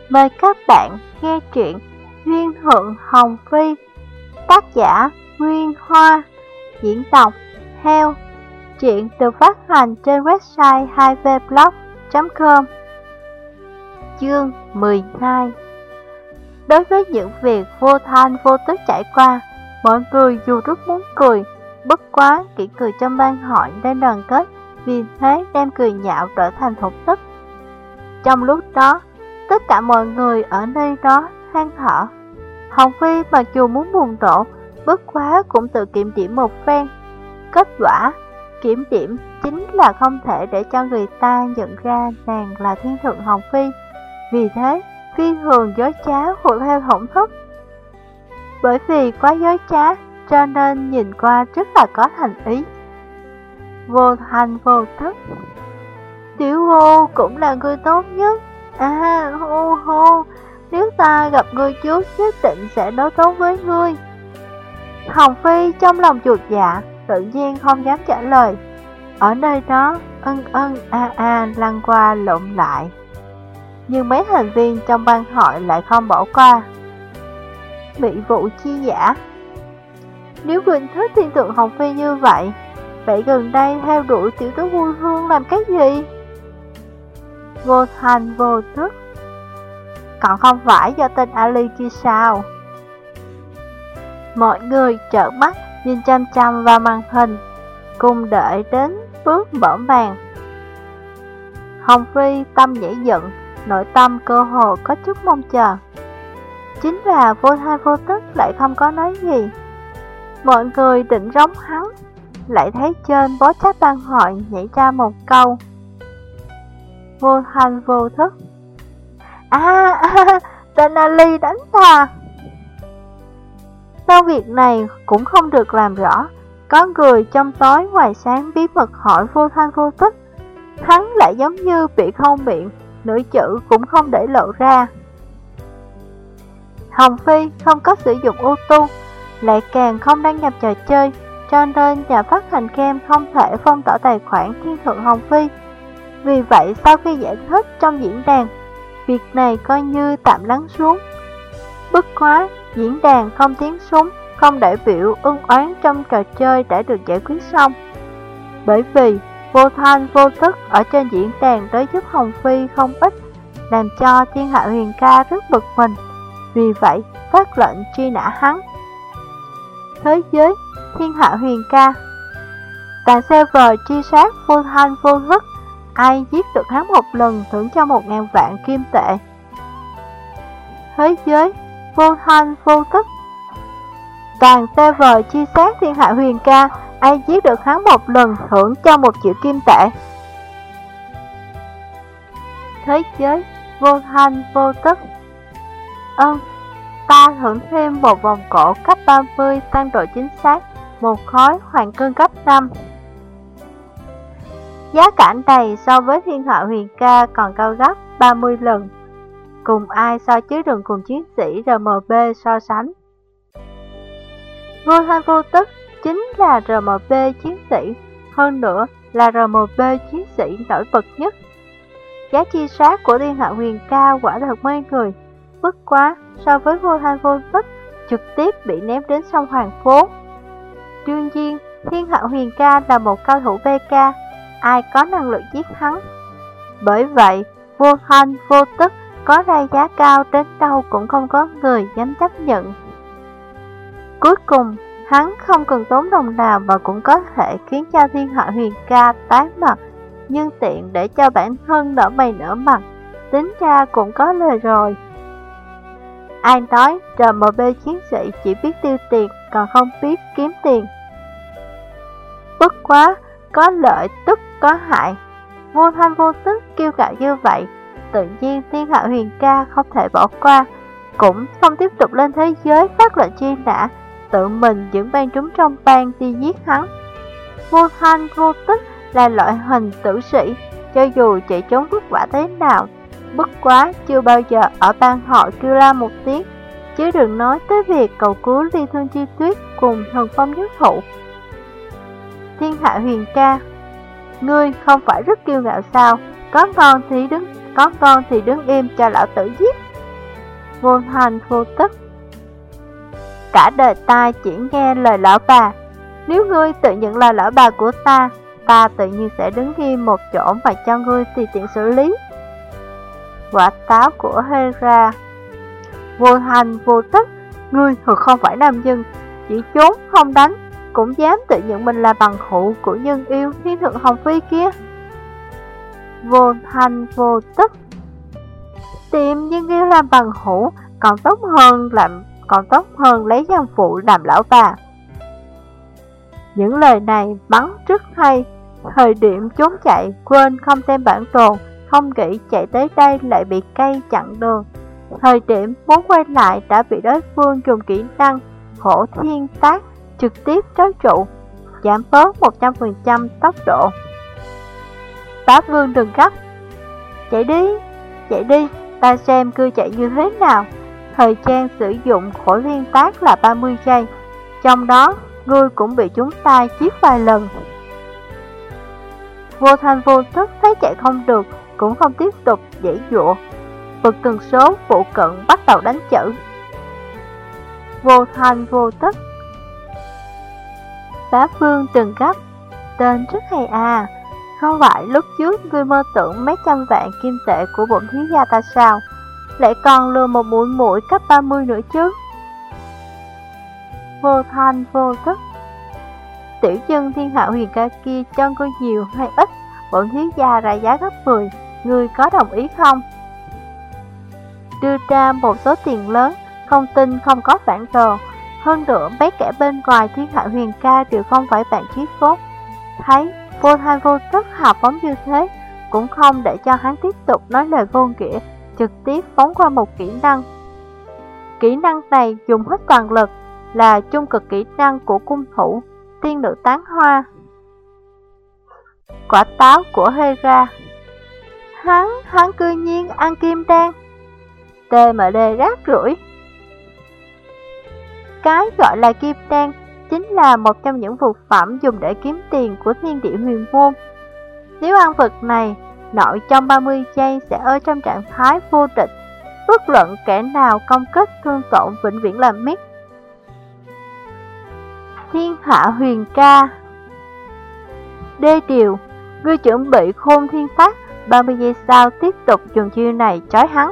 Mời các bạn nghe truyện Duyên Thượng Hồng Phi, tác giả Nguyên Hoa, diễn đọc Heo. Truyện được phát hành trên website 2vblog.com. Chương 12. Đối với những việc vô thanh vô tức trải qua, mọi người dù rất muốn cười, bất quá kỹ cười trong ban hội nên đoàn kết, vì thế đem cười nhạo trở thành thổn thức. Trong lúc đó, tất cả mọi người ở nơi đó than thở. Hồng Phi mặc dù muốn buồn rộ, bất quá cũng tự kiểm điểm một phen. Kết quả, kiểm điểm chính là không thể để cho người ta nhận ra nàng là thiên thượng Hồng Phi. Vì thế, phi thường dối trá hùa theo thổn thức. Bởi vì quá dối trá, cho nên nhìn qua rất là có thành ý. Vô thanh vô tức. Tiểu Vô cũng là người tốt nhất. Hô hô, nếu ta gặp ngươi trước nhất định sẽ đối tốt với ngươi. Hồng Phi trong lòng chuột dạ, tự nhiên không dám trả lời. Ở nơi đó, lăn qua lộn lại. Nhưng mấy thành viên trong ban hội lại không bỏ qua. Bị vụ chi giả. Nếu Quỳnh thích thiên tượng Hồng Phi như vậy, vậy gần đây theo đuổi tiểu tứ vui hương làm cái gì? Vô thanh vô tức. Còn không phải do tên Ali kia sao? Mọi người trợn mắt nhìn chăm chăm vào màn hình, cùng đợi đến bước mở màn. Hồng Phi tâm nhảy dựng, nội tâm cơ hồ có chút mong chờ. Chính là vô thanh vô tức lại không có nói gì. Mọi người định rống hắn, lại thấy trên bó chat ban hội nhảy ra một câu: vô thanh vô thức. Tên Ali đánh ta. Sau việc này cũng không được làm rõ. Có người trong tối ngoài sáng bí mật hỏi vô thanh vô tức, hắn lại giống như bị khâu miệng, nửa chữ cũng không để lộ ra. Hồng Phi không có sử dụng auto, lại càng không đăng nhập trò chơi, cho nên nhà phát hành game không thể phong tỏa tài khoản thiên thượng Hồng Phi. Vì vậy sau khi giải thích trong diễn đàn, việc này coi như tạm lắng xuống. Bất quá, diễn đàn không tiếng súng, không đại biểu ân oán trong trò chơi đã được giải quyết xong. Bởi vì vô thanh vô tức ở trên diễn đàn đối giúp Hồng Phi không ít, làm cho Thiên Hạ Huyền Ca rất bực mình. Vì vậy phát lệnh truy nã hắn. Thế giới Thiên Hạ Huyền Ca. Tàn server truy sát vô thanh vô tức, ai giết được hắn một lần thưởng cho 1.000 vạn kim tệ. Thế giới vô thanh vô tức. Toàn server truy sát Thiên Hạ Huyền Ca, ai giết được hắn một lần thưởng cho 1 triệu kim tệ. Thế giới vô thanh vô tức. Ta thưởng thêm một vòng cổ cấp 30 tăng độ chính xác, một khối hoàng cương cấp 5. Giá cả này so với Thiên Hạ Huyền Ca còn cao gấp 30 lần. Cùng ai so chứ đừng cùng chiến sĩ RMB so sánh. Vô thanh vô tức chính là RMB chiến sĩ, hơn nữa là RMB chiến sĩ nổi bật nhất. Giá chi sát của Thiên Hạ Huyền Ca quả thật mê người. Bất quá so với vô thanh vô tức, trực tiếp bị ném đến sông Hoàng Phố. Đương nhiên, Thiên Hạ Huyền Ca là một cao thủ PK, ai có năng lực giết hắn. Bởi vậy, vô thanh vô tức có ra giá cao đến đâu cũng không có người dám chấp nhận. Cuối cùng, hắn không cần tốn đồng nào mà cũng có thể khiến cho Thiên Hạ Huyền Ca tái mặt, nhưng tiện để cho bản thân nở mày nở mặt, tính ra cũng có lời rồi. Ai nói RMB chiến sĩ chỉ biết tiêu tiền còn không biết kiếm tiền. Bất quá, có lợi tức có hại. Vô thanh vô tức kiêu ngạo như vậy, tự nhiên Thiên Hạ Huyền Ca không thể bỏ qua, cũng không tiếp tục lên thế giới phát lệnh truy nã, tự mình dẫn bang chúng trong bang đi giết hắn. Vô thanh vô tức là loại hình tử sĩ, cho dù chạy trốn vất vả thế nào, bất quá chưa bao giờ ở bang họ kêu la một tiếng, chứ đừng nói tới việc cầu cứu Ly Thương Chi Tuyết cùng Thần Phong Nhất Thụ. Thiên Hạ Huyền Ca, ngươi không phải rất kiêu ngạo sao? Có ngon thì đứng im cho lão tử giết. vô thành vô tức. Cả đời ta chỉ nghe lời lão bà. Nếu ngươi tự nhận là lão bà của ta, ta tự nhiên sẽ đứng nghiêm một chỗ và cho ngươi tùy tiện xử lý. Quả táo của Hera. Vô thành vô tức, ngươi thật không phải nam nhân, chỉ trốn không đánh, cũng dám tự nhận mình là bằng hữu của nhân yêu thiên thượng Hồng Phi kia. Vô thành vô tức, tìm nhân yêu làm bằng hữu còn tốt hơn lấy giang phụ làm lão bà. Những lời này bắn rất hay. Thời điểm trốn chạy, quên không xem bản đồ, không nghĩ chạy tới đây lại bị cây chặn đường. Thời điểm muốn quay lại đã bị đối phương dùng kỹ năng Hổ Thiên Tác trực tiếp trói trụ, giảm bớt 100% tốc độ. Bá Vương đừng gấp, chạy đi, ta xem ngươi chạy như thế nào. Thời gian sử dụng Hổ Thiên Tác là 30 giây, trong đó ngươi cũng bị chúng ta giết vài lần. Vô thành vô tức thấy chạy không được, cũng không tiếp tục giãy giụa, vượt tần số phụ cận bắt đầu đánh chữ. Vô thành vô tức. Bá Vương đừng gấp, tên rất hay à. Không phải lúc trước ngươi mơ tưởng mấy trăm vạn kim tệ của bổn thiếu gia ta sao, lại còn lừa một muội cấp 30 nữa chứ. Vô thành vô tức. Tiểu dân thiên hạ huyền ca kia cho ngươi nhiều hay ít, bổn thiếu gia ra giá gấp 10, ngươi có đồng ý không? Đưa ra một số tiền lớn, không tin không có phản đồ. Hơn nữa mấy kẻ bên ngoài thiên hạ huyền ca đều không phải bạn chí cốt. Thấy vô thành vô tức hào phóng như thế, cũng không để cho hắn tiếp tục nói lời vô nghĩa, trực tiếp phóng qua một kỹ năng. Kỹ năng này dùng hết toàn lực, là trung cực kỹ năng của cung thủ tiên nữ tán hoa. Quả táo của Hera. Hắn cư nhiên ăn kim đan. TMD rác rưởi. Cái gọi là kim đan chính là một trong những vật phẩm dùng để kiếm tiền của thiên địa huyền môn. Nếu ăn vật này, nội trong 30 giây sẽ ở trong trạng thái vô địch, bất luận kẻ nào công kích thương tổn vĩnh viễn làm miết. Thiên hạ huyền ca. Đê điều, ngươi chuẩn bị khôn thiên tác, 30 giây sau tiếp tục dùng chiêu này trói hắn.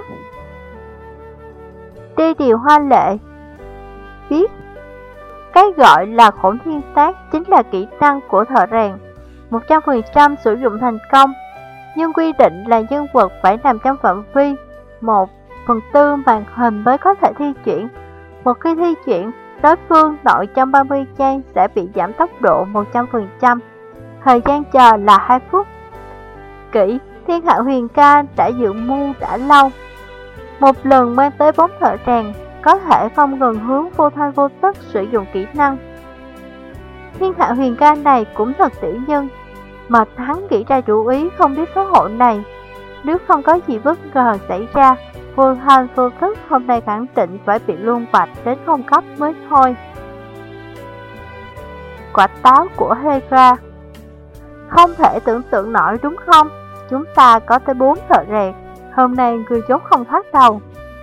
Đê điều hoa lệ. Biết, cái gọi là khổn thiên tác chính là kỹ năng của thợ rèn, 100% sử dụng thành công, nhưng quy định là nhân vật phải nằm trong phạm vi 1/4 màn hình mới có thể thi chuyển. Một khi thi chuyển, đối phương nội trong 30 giây sẽ bị giảm tốc độ 100%, thời gian chờ là 2 phút. Kỹ thiên hạ huyền ca đã dự mưu đã lâu, một lần mang tới 4 thợ rèn, có thể không ngừng hướng vô thanh vô tức sử dụng kỹ năng. Thiên hạ huyền ca này cũng thật tiểu nhân, mà hắn nghĩ ra chủ ý không biết xấu hổ này. Nếu không có gì bất ngờ xảy ra, vô thanh vô tức hôm nay khẳng định phải bị luân vạch đến không cấp mới thôi. Quả táo của Hera. Không thể tưởng tượng nổi đúng không? Chúng ta có tới 4 thợ rèn, hôm nay người trốn không thoát đâu.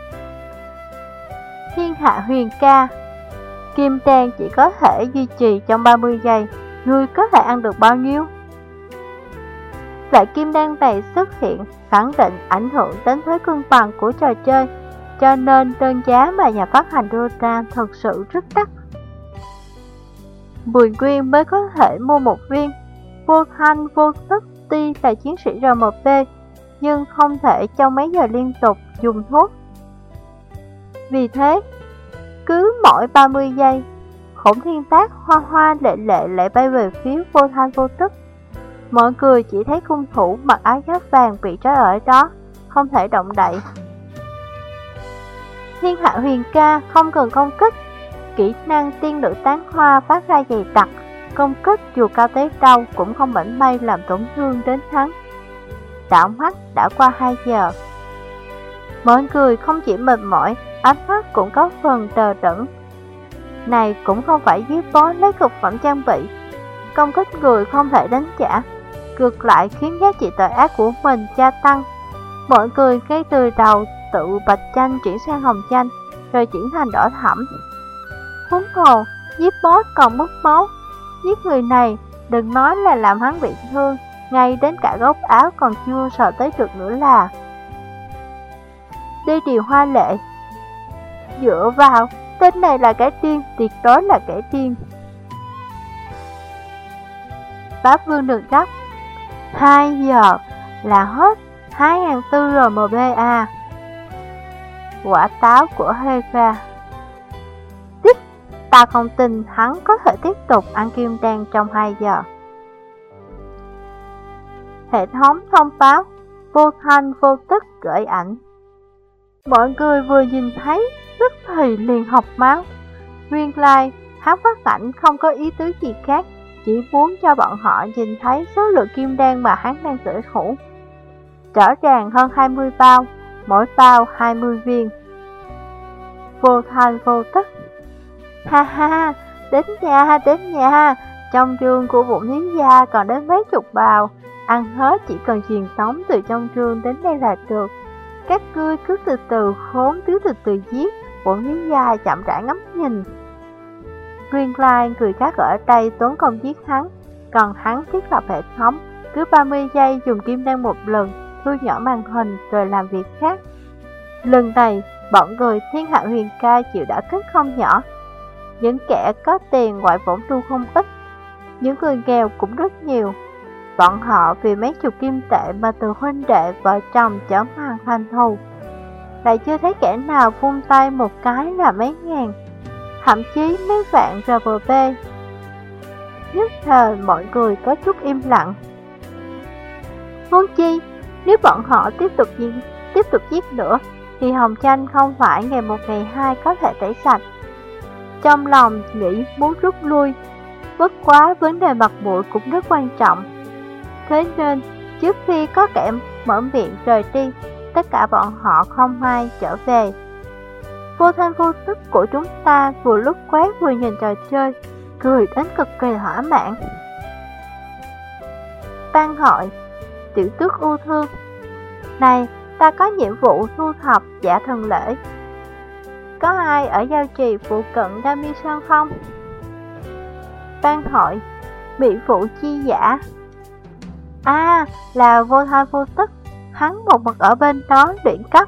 Thiên hạ huyền ca. Kim đan chỉ có thể duy trì trong 30 giây, ngươi có thể ăn được bao nhiêu? Loại kim đan này xuất hiện khẳng định ảnh hưởng đến thế cân bằng của trò chơi, cho nên đơn giá mà nhà phát hành đưa ra thật sự rất đắt. 10 nguyên mới có thể mua một viên. Vô thanh vô tức tuy là chiến sĩ RMP, nhưng không thể trong mấy giờ liên tục dùng thuốc. Vì thế, cứ mỗi 30 giây, khổng thiên tác hoa hoa lệ lệ lại bay về phía vô thanh vô tức. Mọi người chỉ thấy cung thủ mặc áo giáp vàng bị trói ở đó, không thể động đậy. Thiên hạ huyền ca không cần công kích, kỹ năng tiên nữ tán hoa phát ra dày đặc, công kích dù cao tới đâu cũng không mảy may làm tổn thương đến hắn. Đảo mắt đã qua 2 giờ. Mọi người không chỉ mệt mỏi, ánh mắt cũng có phần đờ đẫn. Này cũng không phải dưới bó lấy cực phẩm trang bị, công kích người không thể đánh trả, ngược lại khiến giá trị tội ác của mình gia tăng. Mọi người ngay từ đầu tự bạch chanh chuyển sang hồng chanh, rồi chuyển thành đỏ thẫm. Huống hồ, giết boss còn mất máu, giết người này đừng nói là làm hắn bị thương, ngay đến cả góc áo còn chưa sờ tới được nữa là. Đi điều hoa lệ. Dựa vào, tên này là kẻ điên, tuyệt đối là kẻ điên. Bá Vương đừng gấp. 2 giờ là hết 2.400 RMB. Quả táo của Hera. Tiếp, ta không tin hắn có thể tiếp tục ăn kim đan trong 2 giờ. Hệ thống thông báo, vô thanh vô tức gửi ảnh. Mọi người vừa nhìn thấy, tức thì liền học máu. Nguyên lai, hắn phát ảnh không có ý tứ gì khác, chỉ muốn cho bọn họ nhìn thấy số lượng kim đan mà hắn đang sở hữu. Rõ ràng hơn 20 bao, mỗi bao 20 viên. Vô thanh vô tức. Ha ha, đến nha, trong rương của Vũ Thiếu Gia còn đến mấy chục bao, ăn hết chỉ cần truyền tống từ trong rương đến đây là được. Các ngươi cứ từ từ khốn, cứ từ từ giết. Vũ Thiếu Gia chậm rãi ngắm nhìn. Nguyên lai người khác ở đây tốn công giết hắn, còn hắn thiết lập hệ thống, cứ 30 giây dùng kim đan một lần, thu nhỏ màn hình rồi làm việc khác. Lần này, bọn người Thiên Hạ Huyền Ca chịu đã kích không nhỏ. Những kẻ có tiền ngoại vốn tu không ít, những người nghèo cũng rất nhiều. Bọn họ vì mấy chục kim tệ mà từ huynh đệ vợ chồng trở mặt thành thù. Lại chưa thấy kẻ nào vung tay một cái là mấy ngàn, thậm chí mấy vạn RMB. Nhất thời mọi người có chút im lặng. Huống chi, nếu bọn họ tiếp tục giết nữa, thì hồng chanh không phải ngày một ngày hai có thể tẩy sạch. Trong lòng nghĩ muốn rút lui, bất quá vấn đề mặt mũi cũng rất quan trọng. Thế nên, trước khi có kẻ mở miệng rời đi, tất cả bọn họ không ai trở về. Vô thanh vô tức của chúng ta vừa lúc quét vừa nhìn trò chơi, cười đến cực kỳ thỏa mãn. Ban hội, Tiểu Tước ưu thương. Này, ta có nhiệm vụ thu thập giả thần lễ. Có ai ở giao trì phụ cận Đa Mi Sơn không? Ban hội, Mỹ Phụ chi giả. Là vô thanh vô tức, hắn một mực ở bên đó luyện cấp.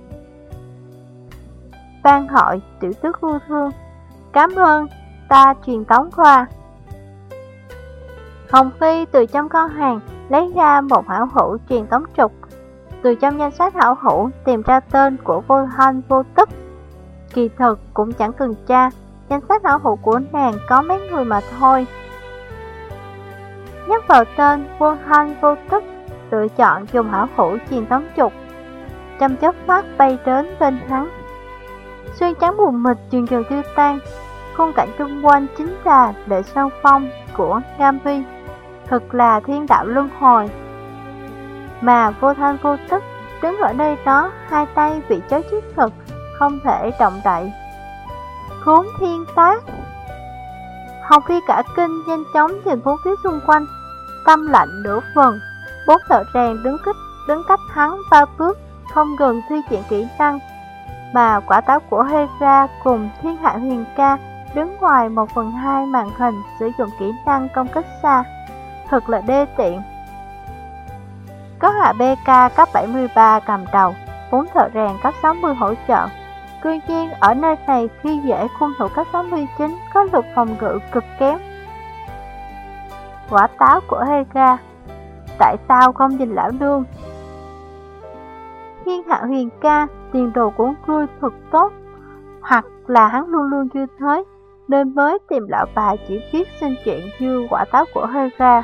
Ban hội, Tiểu Tước ưu thương. Cảm ơn, ta truyền tống qua. Hồng Phi từ trong kho hàng lấy ra một hảo hữu truyền tống trục, từ trong danh sách hảo hữu tìm ra tên của vô thanh vô tức. Kỳ thực cũng chẳng cần tra, danh sách hảo hữu của nàng có mấy người mà thôi. Nhắc vào tên vô thanh vô tức, lựa chọn dùng hảo hữu truyền tống trục. Trong chớp mắt bay đến bên hắn. Xuyên trắng mù mịt dần dần tiêu tan, khung cảnh xung quanh chính là Lệ Sơn Phong của Gambi, thực là thiên đạo luân hồi. Mà vô thanh vô tức đứng ở nơi đó, hai tay bị trói trước ngực, không thể động đậy. Khốn thiên tác! Hồng Phi cả kinh nhanh chóng nhìn bốn phía xung quanh, tâm lạnh nửa phần. Bốn thợ rèn đứng cách hắn 3 bước, không ngừng thi triển kỹ năng. Mà quả táo của Hera cùng Thiên Hạ Huyền Ca đứng ngoài 1/2 màn hình sử dụng kỹ năng công kích xa, thật là đê tiện. Có hạ BK cấp 73 cầm đầu, 4 thợ rèn cấp 60 hỗ trợ. Tuy nhiên ở nơi này khi dễ khung thủ cấp 69 có lực phòng ngự cực kém. Quả táo của Hera, tại sao không nhìn lão nương? Thiên Hạ Huyền Ca, tiền đồ của ngươi thật tốt, hoặc là hắn luôn luôn như thế, nên mới tìm lão bà chỉ biết xin chuyện như quả táo của Hera.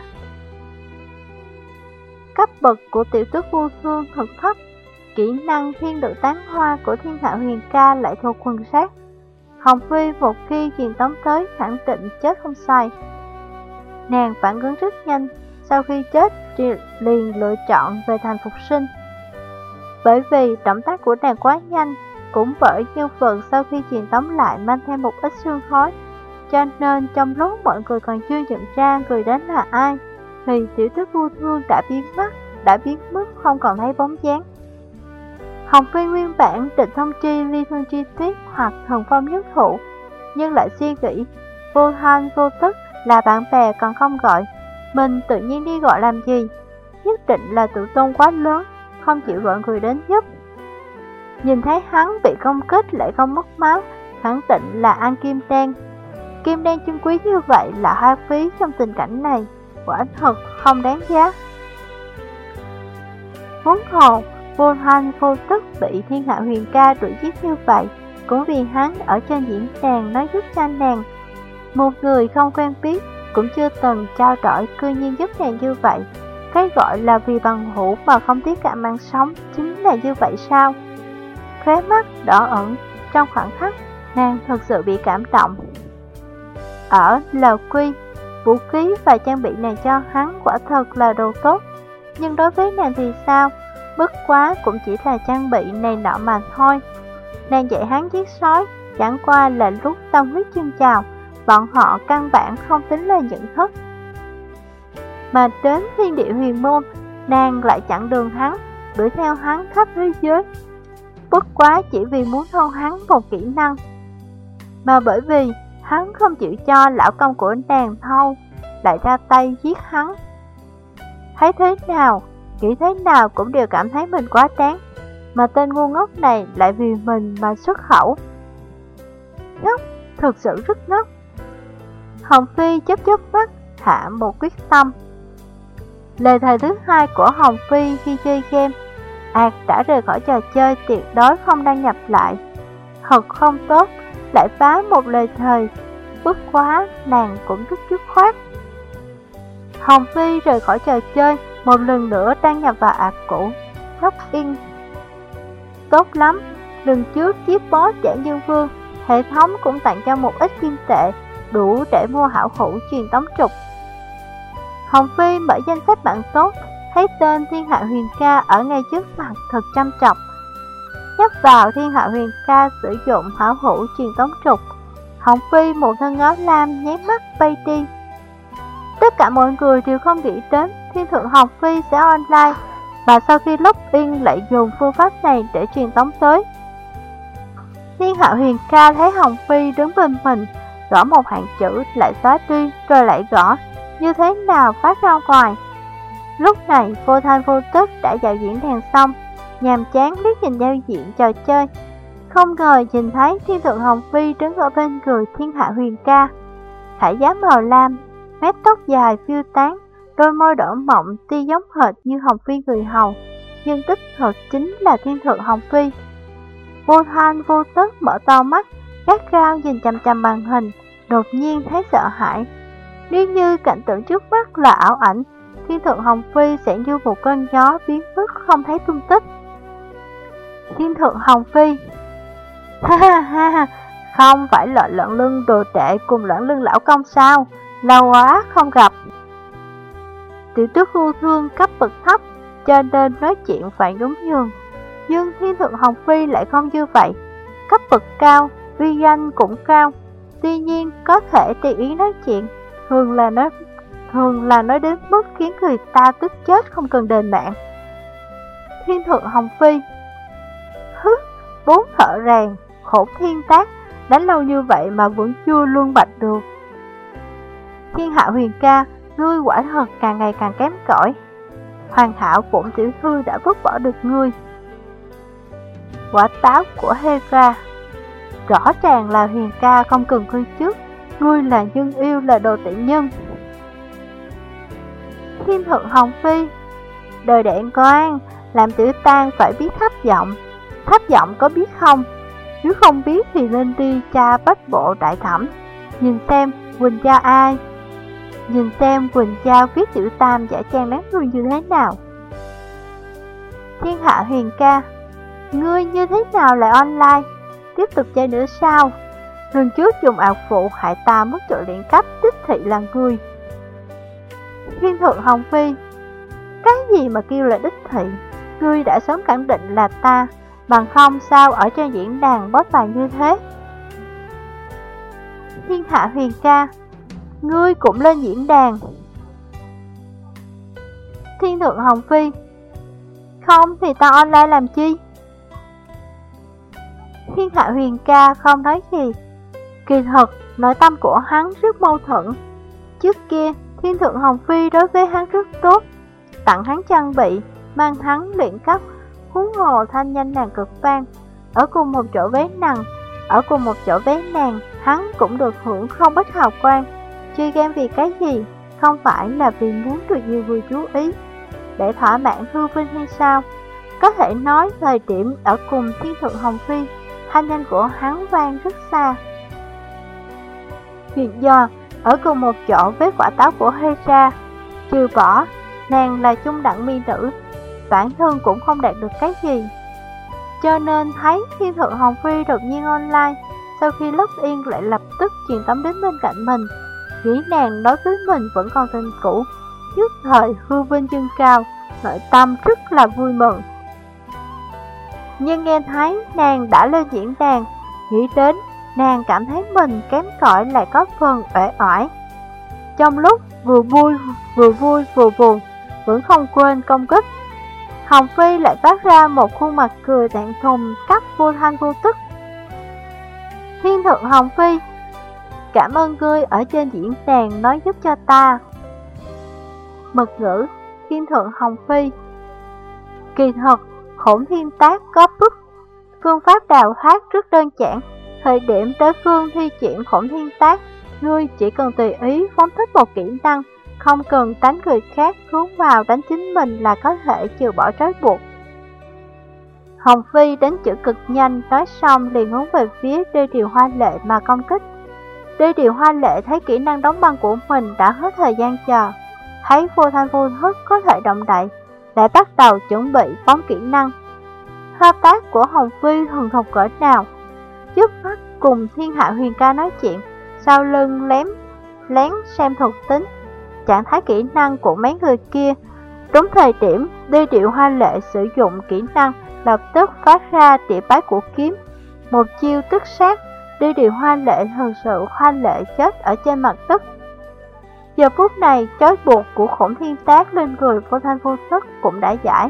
Cấp bậc của Tiểu Tước vô thương thật thấp, kỹ năng thiên nữ tán hoa của Thiên Hạ Huyền Ca lại thuộc quần sát. Hồng Phi một khi truyền tống tới khẳng định chết không sai. Nàng phản ứng rất nhanh, sau khi chết liền lựa chọn về thành phục sinh. Bởi vì động tác của nàng quá nhanh, cũng bởi nhân vật sau khi truyền tống lại mang theo một ít sương khói, cho nên trong lúc mọi người còn chưa nhận ra người đến là ai, thì Tiểu Tước vô thương đã biến mất không còn thấy bóng dáng. Hồng Phi nguyên bản định thông tri Ly Thương Chi Tuyết hoặc Thần Phong Nhất Thụ, nhưng lại suy nghĩ vô thanh vô tức là bạn bè còn không gọi, mình tự nhiên đi gọi làm gì, nhất định là tự tôn quá lớn, không chịu gọi người đến giúp. Nhìn thấy hắn bị công kích lại không mất máu, khẳng định là ăn kim đen. Kim đen chân quý như vậy là hoa phí trong tình cảnh này, quả thật không đáng giá. Huống hồ, vô thanh vô tức bị Thiên Hạ Huyền Ca đuổi giết như vậy, cũng vì hắn ở trên diễn đàn nói giúp cho nàng. Một người không quen biết, cũng chưa từng trao đổi, cư nhiên giúp nàng như vậy. Cái gọi là vì bằng hữu mà không tiếc cả mạng sống, chính là như vậy sao? Khóe mắt đỏ ẩn, trong khoảnh khắc, nàng thật sự bị cảm động. Ở Lào Quy, vũ khí và trang bị nàng cho hắn quả thật là đồ tốt, nhưng đối với nàng thì sao? Bất quá cũng chỉ là trang bị này nọ mà thôi. Nàng dạy hắn giết sói, chẳng qua là lúc tâm huyết dâng trào, bọn họ căn bản không tính là nhận thức. Mà đến thiên địa huyền môn, nàng lại chặn đường hắn, đuổi theo hắn khắp thế giới. Bất quá chỉ vì muốn thâu hắn một kỹ năng, mà bởi vì hắn không chịu cho lão công của nàng thâu, lại ra tay giết hắn. Thấy thế nào, nghĩ thế nào cũng đều cảm thấy mình quá đáng, mà tên ngu ngốc này lại vì mình mà xuất khẩu. Ngốc, thực sự rất ngốc. Hồng Phi chớp mắt, hạ một quyết tâm. Lời thề thứ hai của Hồng Phi khi chơi game, đã rời khỏi trò chơi, tuyệt đối không đăng nhập lại. Thật không tốt, lại phá một lời thề. Bất quá, nàng cũng rất dứt khoát. Hồng Phi rời khỏi trò chơi, một lần nữa đăng nhập vào cũ, login. Tốt lắm, lần trước chiếc boss Giả Dương Vương, hệ thống cũng tặng cho một ít kim tệ, đủ để mua hảo hữu truyền tống trục. Hồng Phi mở danh sách bạn tốt, thấy tên Thiên Hạ Huyền Ca ở ngay trước mặt thật chăm chọc. Nhấp vào Thiên Hạ Huyền Ca sử dụng hảo hữu truyền tống trục, Hồng Phi một thân áo lam nháy mắt bay đi. Tất cả mọi người đều không nghĩ đến Thiên Thượng Hồng Phi sẽ online, và sau khi login lại dùng phương pháp này để truyền tống tới. Thiên Hạ Huyền Ca thấy Hồng Phi đứng bên mình, gõ một hàng chữ lại xóa đi, rồi lại gõ, như thế nào phát ra ngoài. Lúc này vô thanh vô tức đã vào diễn đàn xong, nhàm chán liếc nhìn giao diện trò chơi, không ngờ nhìn thấy Thiên Thượng Hồng Phi đứng ở bên người Thiên Hạ Huyền Ca. Thải giá màu lam, mép tóc dài phiêu tán, đôi môi đỏ mọng tuy giống hệt như Hồng Phi người hầu, nhưng đích thực chính là Thiên Thượng Hồng Phi. Vô thanh vô tức mở to mắt, gắt gao nhìn chằm chằm màn hình, đột nhiên thấy sợ hãi. Nếu như cảnh tượng trước mắt là ảo ảnh, Thiên Thượng Hồng Phi sẽ như một cơn gió biến mất không thấy tung tích. Thiên Thượng Hồng Phi, ha ha ha, không phải loại lợn lưng đồ tệ cùng lợn lưng lão công sao? Lâu quá không gặp. Tiểu tước ưu thương cấp bậc thấp, cho nên nói chuyện phải nhún nhường. Nhưng Thiên Thượng Hồng Phi lại không như vậy, cấp bậc cao, uy danh cũng cao. Tuy nhiên có thể tùy ý nói chuyện, thường là nói đến mức khiến người ta tức chết không cần đền mạng. Thiên Thượng Hồng Phi, bốn thợ rèn, khổ thiên tác, đánh lâu như vậy mà vẫn chưa luân bạch được. Thiên Hạ Huyền Ca, ngươi quả thật càng ngày càng kém cỏi. Hoàn hảo bổn tiểu thư đã vứt bỏ được ngươi. Quả táo của Hera, rõ ràng là Huyền Ca không cần ngươi trước, ngươi là nhân yêu, là đồ tiện nhân. Thiên Thượng Hồng Phi, đời đạn quan, làm tiểu tang phải biết thấp giọng có biết không? Nếu không biết thì nên đi tra bách bộ đại thẩm, nhìn xem Quỳnh Giao ai, nhìn xem Quỳnh Giao viết tiểu tam giả trang đáng thương như thế nào. Thiên Hạ Huyền Ca, ngươi như thế nào lại online? Tiếp tục chơi nữa sao? Lần trước dùng ảo phụ hại ta mất trợ luyện cấp, đích thị là ngươi. Thiên Thượng Hồng Phi, cái gì mà kêu là đích thị? Ngươi đã sớm khẳng định là ta, bằng không sao ở trên diễn đàn bót bài như thế. Thiên Hạ Huyền Ca, ngươi cũng lên diễn đàn. Thiên Thượng Hồng Phi, không thì ta online làm chi? Thiên Hạ Huyền Ca không nói gì. Kỳ thực, nội tâm của hắn rất mâu thuẫn. Trước kia, Thiên Thượng Hồng Phi đối với hắn rất tốt, tặng hắn trang bị, mang hắn luyện cấp, huống hồ thanh danh nàng cực vang. Ở cùng một chỗ với nàng, hắn cũng được hưởng không ít hào quang. Chưa ghen vì cái gì, không phải là vì muốn được nhiều người chú ý, để thỏa mãn hư vinh hay sao? Có thể nói thời điểm ở cùng Thiên Thượng Hồng Phi, thanh danh của hắn vang rất xa. Hiện giờ, ở cùng một chỗ với quả táo của Hera, trừ bỏ, nàng là trung đẳng mỹ nữ, bản thân cũng không đạt được cái gì. Cho nên thấy Thiên Thượng Hồng Phi đột nhiên online, sau khi login lại lập tức truyền tống đến bên cạnh mình, nghĩ nàng đối với mình vẫn còn tình cũ, nhất thời hư vinh dâng cao, nội tâm rất là vui mừng. Nhưng nghe thấy nàng đã lên diễn đàn, nghĩ đến nàng cảm thấy mình kém cỏi lại có phần uể oải. Trong lúc vừa vui vừa buồn, vẫn không quên công kích. Hồng Phi lại phát ra một khuôn mặt cười thẹn thùng cắt vô thanh vô tức. Thiên Thượng Hồng Phi, cảm ơn ngươi ở trên diễn đàn nói giúp cho ta. Mật ngữ Thiên Thượng Hồng Phi. Kỳ thật, Hỗn Thiên Tác có phương pháp đào thoát rất đơn giản. Thời điểm đối phương thi triển Hỗn Thiên Tác, ngươi chỉ cần tùy ý phóng thích một kỹ năng, không cần đánh người khác, cuốn vào đánh chính mình là có thể trừ bỏ trói buộc. Hồng Phi đến chữ cực nhanh, nói xong liền hướng về phía Đê Điều Hoa Lệ mà công kích. Đê Điều Hoa Lệ thấy kỹ năng đóng băng của mình đã hết thời gian chờ, thấy vô thanh vô thức có thể động đậy, lại bắt đầu chuẩn bị phóng kỹ năng. Thao tác của Hồng Phi thuần thục cỡ nào, trước mắt cùng Thiên Hạ Huyền Ca nói chuyện, sau lưng lén xem thuộc tính, trạng thái kỹ năng của mấy người kia. Đúng thời điểm Đê Điệu Hoa Lệ sử dụng kỹ năng, lập tức phát ra địa bái của kiếm, một chiêu tức sát. Đê Điệu Hoa Lệ thật sự hoa lệ chết ở trên mặt đất. Giờ phút này, trói buộc của Hỗn Thiên Tác lên người vô thanh vô tức cũng đã giải.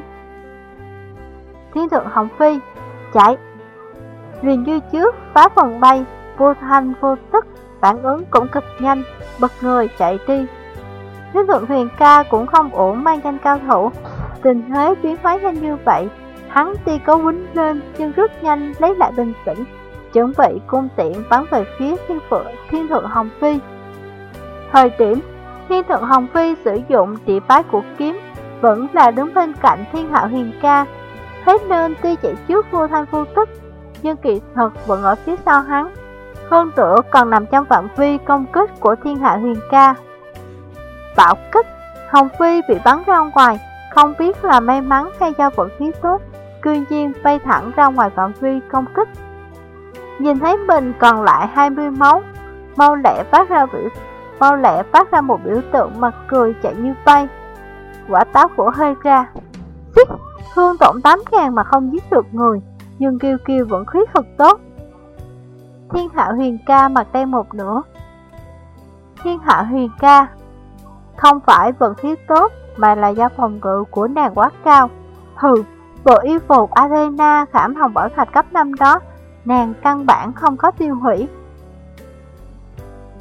Thiên Thượng Hồng Phi chạy, liền như trước phá vòng bay, vô thanh vô tức, phản ứng cũng cực nhanh, bật người chạy đi. Thiên Thượng Huyền Ca cũng không ổn mang danh cao thủ, tình thế biến hóa nhanh như vậy, hắn tuy có quýnh lên nhưng rất nhanh lấy lại bình tĩnh, chuẩn bị cung tiện bắn về phía Thiên Thượng Hồng Phi. Thời điểm Thiên Thượng Hồng Phi sử dụng địa bái của kiếm, vẫn là đứng bên cạnh Thiên Hạ Huyền Ca, thế nên tuy chạy trước vô thanh vô tức, nhưng kỳ thực vẫn ở phía sau hắn, hơn nữa còn nằm trong phạm vi công kích của Thiên Hạ Huyền Ca. Bạo kích, Hồng Phi bị bắn ra ngoài, không biết là may mắn hay do vận khí tốt, cư nhiên bay thẳng ra ngoài phạm vi công kích. Nhìn thấy mình còn lại 20 máu, mau lẹ phát ra một biểu tượng mặt cười chạy như bay. Quả táo của Hera, xích, thương tổn 8.000 mà không giết được người, nhưng Kiêu vẫn khí thật tốt. Thiên Hạ Huyền Ca mặt đen một nửa. Thiên Hạ Huyền Ca, không phải vận khí tốt mà là do phòng ngự của nàng quá cao. Hừ, bộ y phục Athena khảm hồng bảo thạch cấp 5 đó, nàng căn bản không có tiêu hủy.